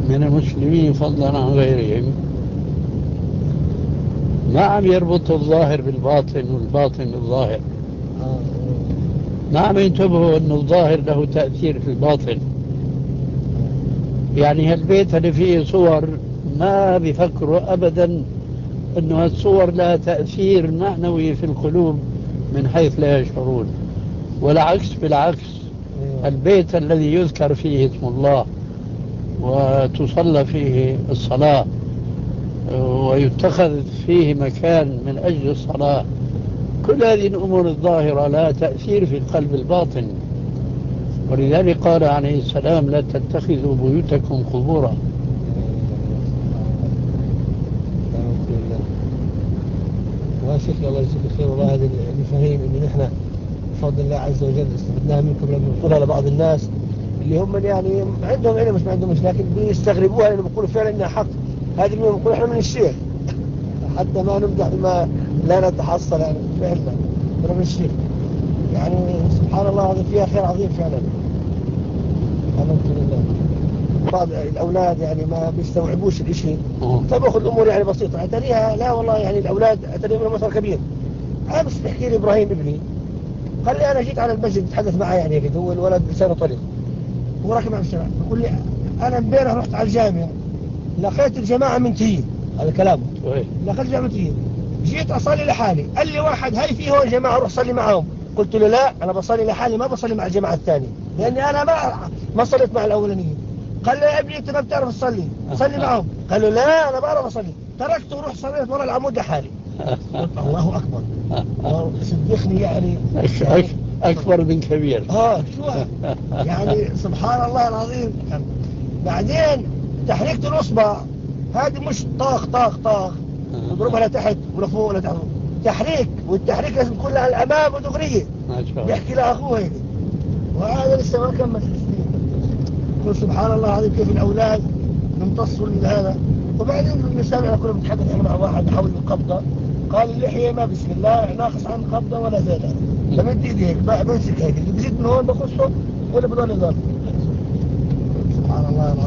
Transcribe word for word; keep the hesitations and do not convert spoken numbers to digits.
من المسلمين فضلا عن غيرهم ما عم يربطوا الظاهر بالباطن والباطن بالظاهر، ما عم ينتبهوا أن الظاهر له تأثير في الباطن. يعني هالبيت اللي فيه صور ما بيفكروا أبدا أنه هالصور لها تأثير معنوي في القلوب من حيث لا يشعرون، والعكس بالعكس. البيت الذي يذكر فيه اسم الله وتصلى فيه الصلاة ويتخذ فيه مكان من أجل الصلاة، كل هذه الأمور الظاهرة لها تأثير في القلب الباطن. ولذلك قال عليه السلام: لا تتخذوا بيوتكم قبورا. وشكرا الله يجزيك الخير. والله هذه المفاهيم اللي نحن بفضل الله عز وجل استفدناها منكم لما نقولها لبعض الناس اللي هم يعني عندهم علم مش ما عندهم مش، لكن بيستغربوها لأنه بيقولوا فعلا إنها حق. هذه اللي بنقول إحنا من الشيخ حتى ما نمدح بما لا نتحصل، يعني فعلا من الشيخ. يعني سبحان الله هذا فيها خير عظيم فعلا. الحمد لله. بعض الأولاد يعني ما بيستوعبوش الإشي، فبأخذ الأمور يعني بسيطة. أتريها لا والله يعني الأولاد أتريهم مثل كبير. أمس بيحكي لي إبراهيم ابني قال لي أنا جيت على المسجد أتحدث معه يعني كده، هو الولد لسانه طريق هو راكب مع الشارع، يقول لي أنا امبارح رحت على الجامع لقيت الجماعة منتهين. هذا كلامه. لقيت الجماعة منتهين، جيت أصلي لحالي، قال لي واحد هاي فيه هون جماعة روح صلي معهم. قلت له لا أنا بصلي لحالي ما بصلي مع الجماعة الثانية لأني أنا ما ما صليت مع الأولانيين. قال له يا ابني أنت ما بتعرف تصلي صلي معهم. قال له لا أنا بعرف أصلي. تركته وروح صليت ورا العمود لحالي. الله أكبر. صدقني يعني أكبر من كبير. آه شو يعني سبحان الله العظيم. بعدين تحريكة الأصبع هذه مش طاخ طاخ طاخ نضربها لتحت ولفوق ولا تحت، تحريك، والتحريك لازم تكون لها الأمام ودغرية. يحكي لأخوه هيك وهذا لسه ما كمل سنين. سبحان الله العظيم كيف الأولاد يمتصوا هذا. وبعدين المسامع كنا بنتحدث مع واحد حول القبضة قال اللحية ما بسم الله ناقص عن قبضة ولا زيادة، فمد ايدي هيك بمسك هيك اللي بزيد من هون بخصه ولا بضل يضل. سبحان الله.